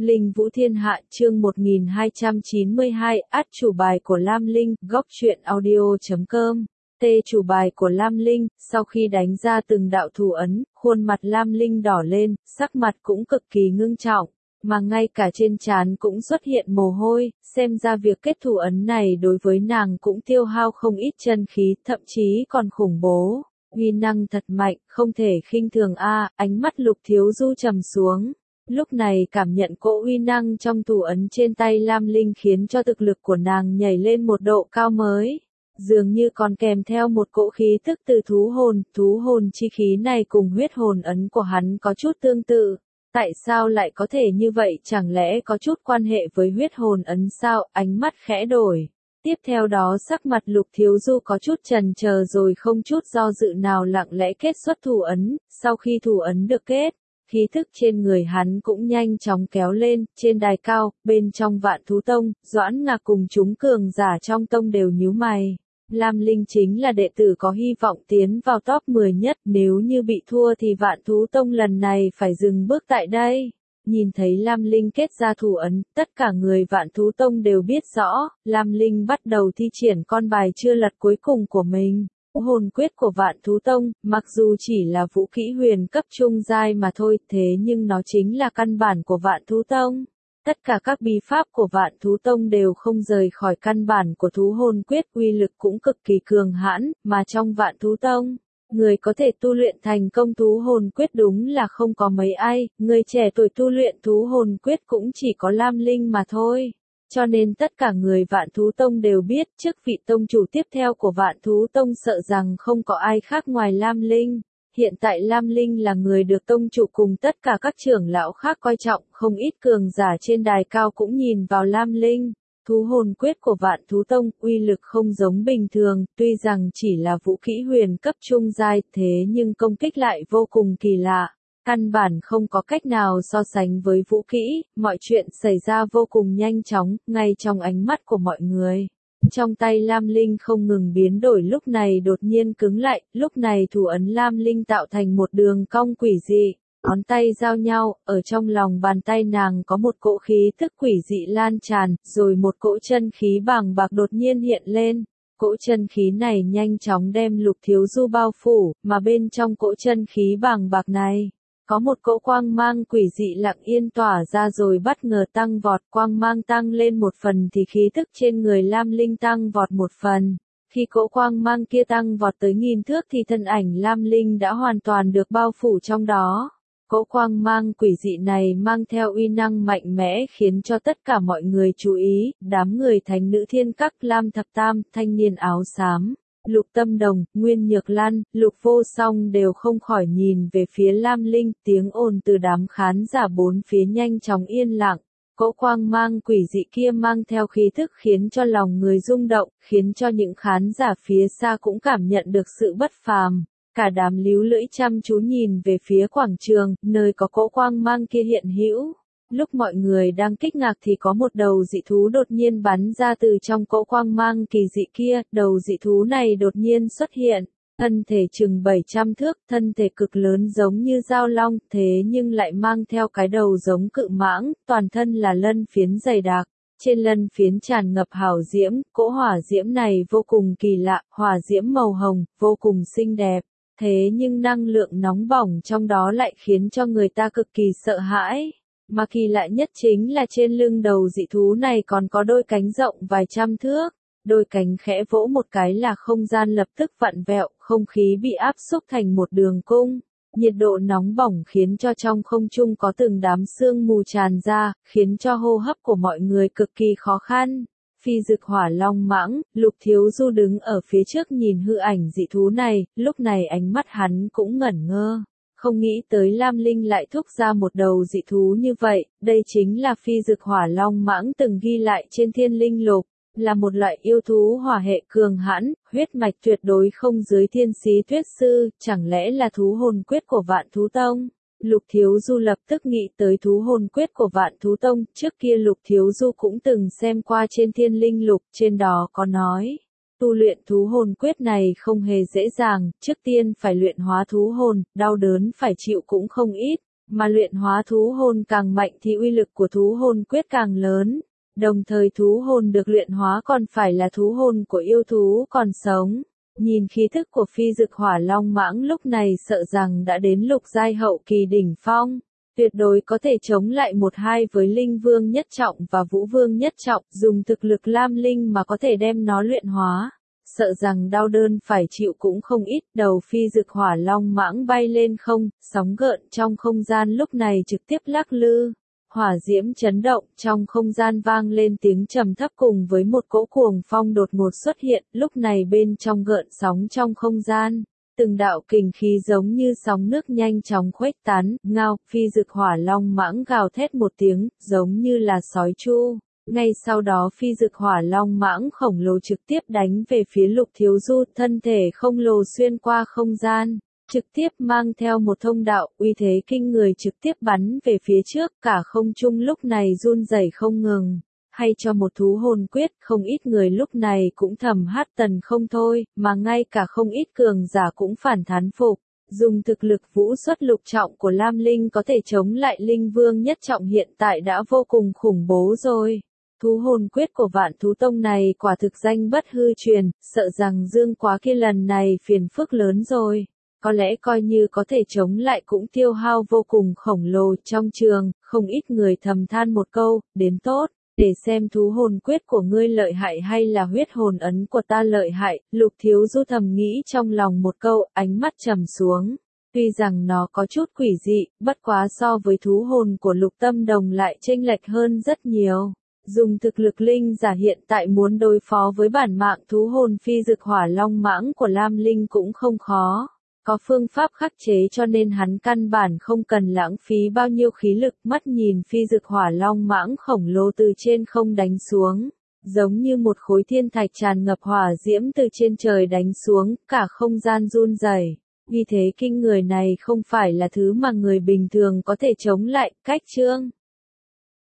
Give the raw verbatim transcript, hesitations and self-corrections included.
Linh Vũ Thiên Hạ chương một nghìn hai trăm chín mươi hai, át chủ bài của Lam Linh, góc truyện audio chấm com. T chủ bài của Lam Linh, sau khi đánh ra từng đạo thủ ấn, khuôn mặt Lam Linh đỏ lên, sắc mặt cũng cực kỳ ngưng trọng, mà ngay cả trên trán cũng xuất hiện mồ hôi, xem ra việc kết thủ ấn này đối với nàng cũng tiêu hao không ít chân khí, thậm chí còn khủng bố. Uy năng thật mạnh, không thể khinh thường a, ánh mắt Lục Thiếu Du trầm xuống. Lúc này cảm nhận cỗ uy năng trong thủ ấn trên tay Lam Linh khiến cho thực lực của nàng nhảy lên một độ cao mới. Dường như còn kèm theo một cỗ khí tức từ thú hồn, thú hồn chi khí này cùng huyết hồn ấn của hắn có chút tương tự. Tại sao lại có thể như vậy, chẳng lẽ có chút quan hệ với huyết hồn ấn sao? Ánh mắt khẽ đổi. Tiếp theo đó sắc mặt Lục Thiếu Du có chút chần chờ rồi không chút do dự nào lặng lẽ kết xuất thủ ấn, sau khi thủ ấn được kết, khí thức trên người hắn cũng nhanh chóng kéo lên, trên đài cao, bên trong Vạn Thú Tông, Doãn Ngạc cùng chúng cường giả trong tông đều nhíu mày. Lam Linh chính là đệ tử có hy vọng tiến vào top mười nhất, nếu như bị thua thì Vạn Thú Tông lần này phải dừng bước tại đây. Nhìn thấy Lam Linh kết ra thủ ấn, tất cả người Vạn Thú Tông đều biết rõ, Lam Linh bắt đầu thi triển con bài chưa lật cuối cùng của mình. Hồn quyết của Vạn Thú Tông, mặc dù chỉ là vũ kỹ huyền cấp trung giai mà thôi, thế nhưng nó chính là căn bản của Vạn Thú Tông. Tất cả các bí pháp của Vạn Thú Tông đều không rời khỏi căn bản của thú hồn quyết, uy lực cũng cực kỳ cường hãn, mà trong Vạn Thú Tông, người có thể tu luyện thành công thú hồn quyết đúng là không có mấy ai, người trẻ tuổi tu luyện thú hồn quyết cũng chỉ có Lam Linh mà thôi. Cho nên tất cả người Vạn Thú Tông đều biết, chức vị tông chủ tiếp theo của Vạn Thú Tông sợ rằng không có ai khác ngoài Lam Linh. Hiện tại Lam Linh là người được tông chủ cùng tất cả các trưởng lão khác coi trọng, không ít cường giả trên đài cao cũng nhìn vào Lam Linh. Thú hồn quyết của Vạn Thú Tông, uy lực không giống bình thường, tuy rằng chỉ là vũ kỹ huyền cấp trung giai, thế nhưng công kích lại vô cùng kỳ lạ. Căn bản không có cách nào so sánh với vũ kỹ, mọi chuyện xảy ra vô cùng nhanh chóng, ngay trong ánh mắt của mọi người. Trong tay Lam Linh không ngừng biến đổi, lúc này đột nhiên cứng lại, lúc này thủ ấn Lam Linh tạo thành một đường cong quỷ dị. Ngón tay giao nhau, ở trong lòng bàn tay nàng có một cỗ khí thức quỷ dị lan tràn, rồi một cỗ chân khí bàng bạc đột nhiên hiện lên. Cỗ chân khí này nhanh chóng đem Lục Thiếu Du bao phủ, mà bên trong cỗ chân khí bàng bạc này, có một cỗ quang mang quỷ dị lặng yên tỏa ra rồi bất ngờ tăng vọt, quang mang tăng lên một phần thì khí thức trên người Lam Linh tăng vọt một phần. Khi cỗ quang mang kia tăng vọt tới nghìn thước thì thân ảnh Lam Linh đã hoàn toàn được bao phủ trong đó. Cỗ quang mang quỷ dị này mang theo uy năng mạnh mẽ khiến cho tất cả mọi người chú ý, đám người thánh nữ thiên các Lam Thập Tam, thanh niên áo xám, Lục Tâm Đồng, Nguyên Nhược Lan, Lục Vô Song đều không khỏi nhìn về phía Lam Linh, tiếng ồn từ đám khán giả bốn phía nhanh chóng yên lặng. Cỗ quang mang quỷ dị kia mang theo khí thức khiến cho lòng người rung động, khiến cho những khán giả phía xa cũng cảm nhận được sự bất phàm. Cả đám líu lưỡi chăm chú nhìn về phía quảng trường, nơi có cỗ quang mang kia hiện hữu. Lúc mọi người đang kích ngạc thì có một đầu dị thú đột nhiên bắn ra từ trong cỗ quang mang kỳ dị kia, đầu dị thú này đột nhiên xuất hiện. Thân thể chừng bảy trăm thước, thân thể cực lớn giống như dao long, thế nhưng lại mang theo cái đầu giống cự mãng, toàn thân là lân phiến dày đặc. Trên lân phiến tràn ngập hào diễm, cỗ hỏa diễm này vô cùng kỳ lạ, hỏa diễm màu hồng, vô cùng xinh đẹp. Thế nhưng năng lượng nóng bỏng trong đó lại khiến cho người ta cực kỳ sợ hãi. Mà kỳ lạ nhất chính là trên lưng đầu dị thú này còn có đôi cánh rộng vài trăm thước. Đôi cánh khẽ vỗ một cái là không gian lập tức vặn vẹo, không khí bị áp xúc thành một đường cung. Nhiệt độ nóng bỏng khiến cho trong không trung có từng đám sương mù tràn ra, khiến cho hô hấp của mọi người cực kỳ khó khăn. Phi dực hỏa long mãng, Lục Thiếu Du đứng ở phía trước nhìn hư ảnh dị thú này, lúc này ánh mắt hắn cũng ngẩn ngơ. Không nghĩ tới Lam Linh lại thúc ra một đầu dị thú như vậy, đây chính là phi dực hỏa long mãng từng ghi lại trên Thiên Linh Lục, là một loại yêu thú hỏa hệ cường hãn, huyết mạch tuyệt đối không dưới thiên sĩ tuyết sư, chẳng lẽ là thú hồn quyết của Vạn Thú Tông? Lục Thiếu Du lập tức nghĩ tới thú hồn quyết của Vạn Thú Tông, trước kia Lục Thiếu Du cũng từng xem qua trên Thiên Linh Lục, trên đó có nói. Tu luyện thú hồn quyết này không hề dễ dàng, trước tiên phải luyện hóa thú hồn, đau đớn phải chịu cũng không ít, Mà luyện hóa thú hồn càng mạnh thì uy lực của thú hồn quyết càng lớn. Đồng thời thú hồn được luyện hóa còn phải là thú hồn của yêu thú còn sống. Nhìn khí thức của phi dực hỏa long mãng lúc này sợ rằng đã đến lục giai hậu kỳ đỉnh phong. Tuyệt đối có thể chống lại một hai với linh vương nhất trọng và vũ vương nhất trọng, dùng thực lực lam linh mà có thể đem nó luyện hóa. Sợ rằng đau đớn phải chịu cũng không ít, đầu phi dực hỏa long mãng bay lên không, sóng gợn trong không gian lúc này trực tiếp lắc lư. Hỏa diễm chấn động, trong không gian vang lên tiếng trầm thấp cùng với một cỗ cuồng phong đột ngột xuất hiện, lúc này bên trong gợn sóng trong không gian. Từng đạo kình khí giống như sóng nước nhanh chóng khuếch tán, ngao, phi dực hỏa long mãng gào thét một tiếng, giống như là sói chu. Ngay sau đó phi dực hỏa long mãng khổng lồ trực tiếp đánh về phía Lục Thiếu Du, thân thể không lồ xuyên qua không gian, trực tiếp mang theo một thông đạo, uy thế kinh người trực tiếp bắn về phía trước, cả không trung lúc này run rẩy không ngừng. Hay cho một thú hồn quyết, không ít người lúc này cũng thầm hát tần không thôi, mà ngay cả không ít cường giả cũng phản thán phục. Dùng thực lực vũ xuất lục trọng của Lam Linh có thể chống lại Linh Vương nhất trọng hiện tại đã vô cùng khủng bố rồi. Thú hồn quyết của Vạn Thú Tông này quả thực danh bất hư truyền, sợ rằng Dương Quá kia lần này phiền phức lớn rồi. Có lẽ coi như có thể chống lại cũng tiêu hao vô cùng khổng lồ trong trường, không ít người thầm than một câu, đến tốt. Để xem thú hồn quyết của ngươi lợi hại hay là huyết hồn ấn của ta lợi hại, Lục Thiếu Du thầm nghĩ trong lòng một câu, ánh mắt trầm xuống. Tuy rằng nó có chút quỷ dị, bất quá so với thú hồn của Lục Tâm Đồng lại chênh lệch hơn rất nhiều. Dùng thực lực linh giả hiện tại muốn đối phó với bản mạng thú hồn phi dực hỏa long mãng của Lam Linh cũng không khó. Có phương pháp khắc chế cho nên hắn căn bản không cần lãng phí bao nhiêu khí lực, mắt nhìn phi dực hỏa long mãng khổng lồ từ trên không đánh xuống. Giống như một khối thiên thạch tràn ngập hỏa diễm từ trên trời đánh xuống, cả không gian run rẩy. Vì thế kinh người này không phải là thứ mà người bình thường có thể chống lại, cách chương.